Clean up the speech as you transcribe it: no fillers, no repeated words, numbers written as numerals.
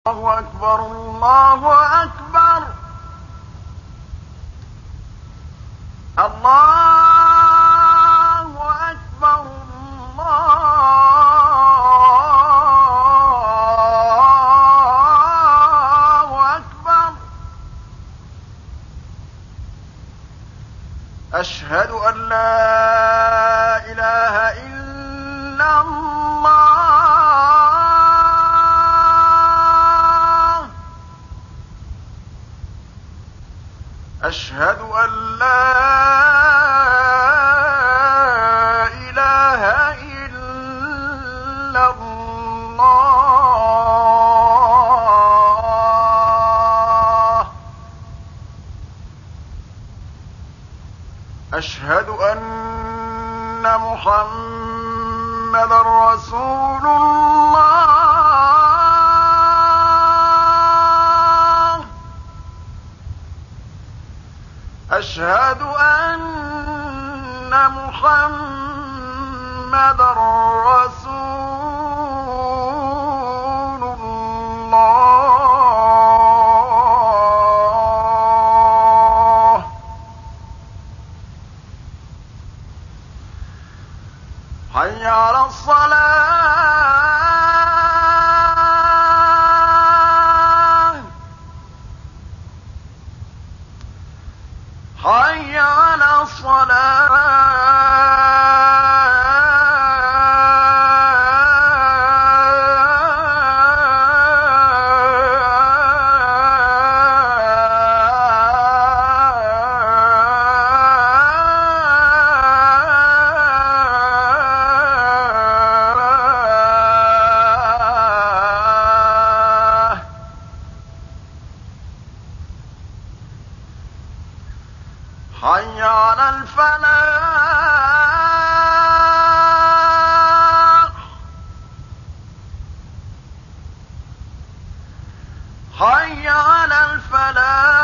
الله أكبر الله أكبر. الله أكبر الله أكبر. أشهد أن لا إله إلا الله. أشهد أن لا إله إلا الله. أشهد أن محمدًا رسول الله. أشهد أن محمدًا رسول الله. حي على الصلاة. حي على الصلاة. حي على الفلاح. حي على الفلاح.